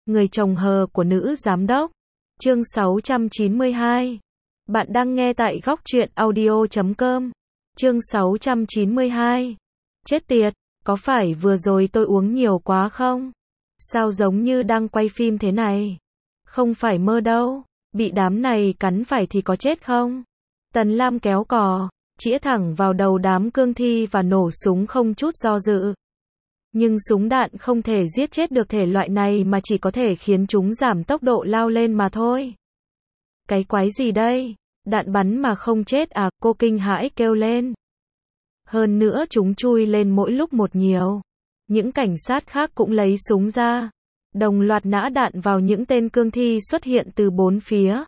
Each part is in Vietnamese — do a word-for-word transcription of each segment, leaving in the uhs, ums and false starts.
Người chồng hờ của nữ giám đốc. Chương sáu trăm chín mươi hai. Bạn đang nghe tại góc truyện audio chấm com. Chương sáu trăm chín mươi hai. Chết tiệt, có phải vừa rồi tôi uống nhiều quá không? Sao giống như đang quay phim thế này? Không phải mơ đâu, bị đám này cắn phải thì có chết không? Tần Lam kéo cò, chĩa thẳng vào đầu đám cương thi và nổ súng không chút do dự. Nhưng súng đạn không thể giết chết được thể loại này mà chỉ có thể khiến chúng giảm tốc độ lao lên mà thôi. Cái quái gì đây? Đạn bắn mà không chết à? Cô kinh hãi kêu lên. Hơn nữa chúng chui lên mỗi lúc một nhiều. Những cảnh sát khác cũng lấy súng ra, đồng loạt nã đạn vào những tên cương thi xuất hiện từ bốn phía.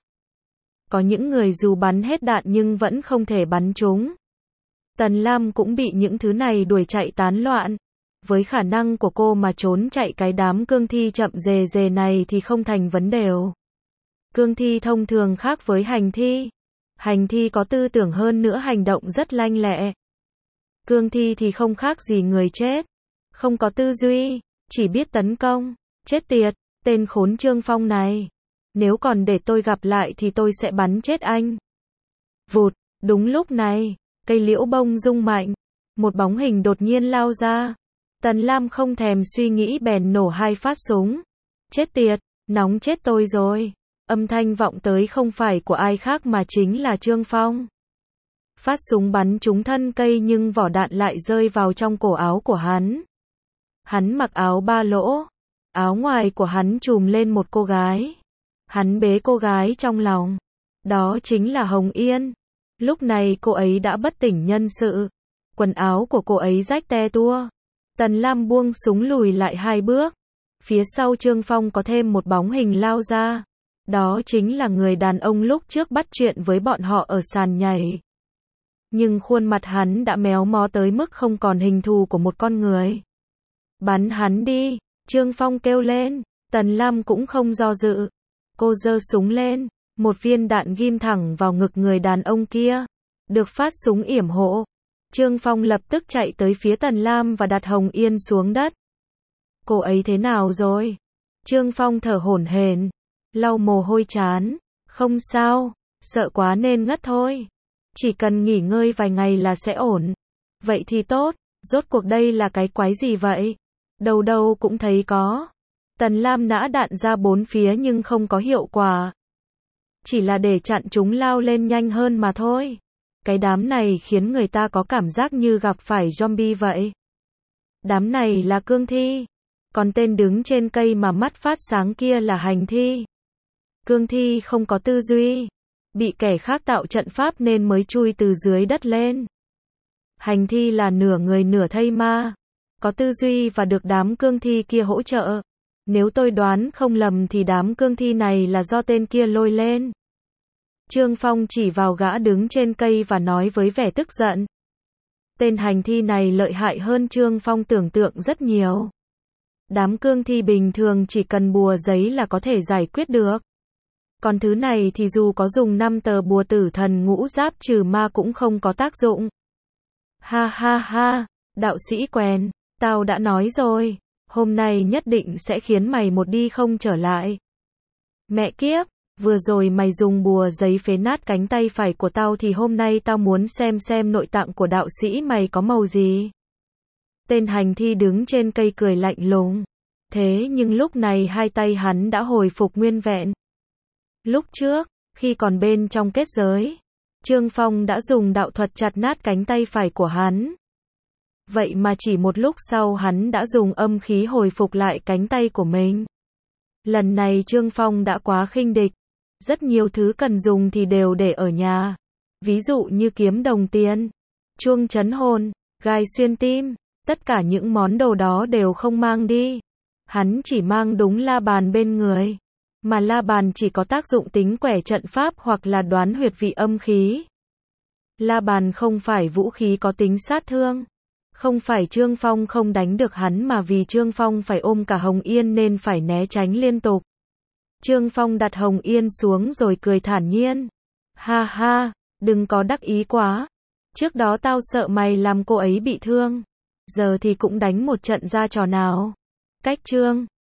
Có những người dù bắn hết đạn nhưng vẫn không thể bắn chúng. Tần Lam cũng bị những thứ này đuổi chạy tán loạn. Với khả năng của cô mà trốn chạy cái đám cương thi chậm rề rề này thì không thành vấn đề. Cương thi thông thường khác với hành thi. Hành thi có tư tưởng hơn nữa, hành động rất lanh lẹ. Cương thi thì không khác gì người chết. Không có tư duy, chỉ biết tấn công. Chết tiệt, tên khốn Trương Phong này. Nếu còn để tôi gặp lại thì tôi sẽ bắn chết anh. Vụt, đúng lúc này, cây liễu bông rung mạnh. Một bóng hình đột nhiên lao ra. Tần Lam không thèm suy nghĩ bèn nổ hai phát súng. Chết tiệt, nóng chết tôi rồi. Âm thanh vọng tới không phải của ai khác mà chính là Trương Phong. Phát súng bắn trúng thân cây nhưng vỏ đạn lại rơi vào trong cổ áo của hắn. Hắn mặc áo ba lỗ. Áo ngoài của hắn trùm lên một cô gái. Hắn bế cô gái trong lòng. Đó chính là Hồng Yên. Lúc này cô ấy đã bất tỉnh nhân sự. Quần áo của cô ấy rách te tua. Tần Lam buông súng lùi lại hai bước. Phía sau Trương Phong có thêm một bóng hình lao ra. Đó chính là người đàn ông lúc trước bắt chuyện với bọn họ ở sàn nhảy. Nhưng khuôn mặt hắn đã méo mó tới mức không còn hình thù của một con người. Bắn hắn đi, Trương Phong kêu lên. Tần Lam cũng không do dự. Cô giơ súng lên, một viên đạn ghim thẳng vào ngực người đàn ông kia. Được phát súng yểm hộ. Trương Phong lập tức chạy tới phía Tần Lam và đặt Hồng Yên xuống đất. Cô ấy thế nào rồi? Trương Phong thở hổn hển, lau mồ hôi trán. Không sao, sợ quá nên ngất thôi. Chỉ cần nghỉ ngơi vài ngày là sẽ ổn. Vậy thì tốt, rốt cuộc đây là cái quái gì vậy? Đâu đâu cũng thấy có. Tần Lam nã đạn ra bốn phía nhưng không có hiệu quả. Chỉ là để chặn chúng lao lên nhanh hơn mà thôi. Cái đám này khiến người ta có cảm giác như gặp phải zombie vậy. Đám này là cương thi. Còn tên đứng trên cây mà mắt phát sáng kia là hành thi. Cương thi không có tư duy. Bị kẻ khác tạo trận pháp nên mới chui từ dưới đất lên. Hành thi là nửa người nửa thây ma. Có tư duy và được đám cương thi kia hỗ trợ. Nếu tôi đoán không lầm thì đám cương thi này là do tên kia lôi lên. Trương Phong chỉ vào gã đứng trên cây và nói với vẻ tức giận. Tên hành thi này lợi hại hơn Trương Phong tưởng tượng rất nhiều. Đám cương thi bình thường chỉ cần bùa giấy là có thể giải quyết được. Còn thứ này thì dù có dùng năm tờ bùa tử thần ngũ giáp trừ ma cũng không có tác dụng. Ha ha ha, đạo sĩ quèn, tao đã nói rồi, hôm nay nhất định sẽ khiến mày một đi không trở lại. Mẹ kiếp, vừa rồi mày dùng bùa giấy phế nát cánh tay phải của tao thì hôm nay tao muốn xem xem nội tạng của đạo sĩ mày có màu gì. Tên hành thi đứng trên cây cười lạnh lùng. Thế nhưng lúc này hai tay hắn đã hồi phục nguyên vẹn. Lúc trước, khi còn bên trong kết giới, Trương Phong đã dùng đạo thuật chặt nát cánh tay phải của hắn. Vậy mà chỉ một lúc sau hắn đã dùng âm khí hồi phục lại cánh tay của mình. Lần này Trương Phong đã quá khinh địch. Rất nhiều thứ cần dùng thì đều để ở nhà. Ví dụ như kiếm đồng tiền, chuông chấn hồn, gai xuyên tim. Tất cả những món đồ đó đều không mang đi. Hắn chỉ mang đúng la bàn bên người. Mà la bàn chỉ có tác dụng tính quẻ trận pháp hoặc là đoán huyệt vị âm khí. La bàn không phải vũ khí có tính sát thương. Không phải Trương Phong không đánh được hắn mà vì Trương Phong phải ôm cả Hồng Yên nên phải né tránh liên tục. Trương Phong đặt Hồng Yên xuống rồi cười thản nhiên. Ha ha, đừng có đắc ý quá. Trước đó tao sợ mày làm cô ấy bị thương. Giờ thì cũng đánh một trận ra trò nào. Cách Trương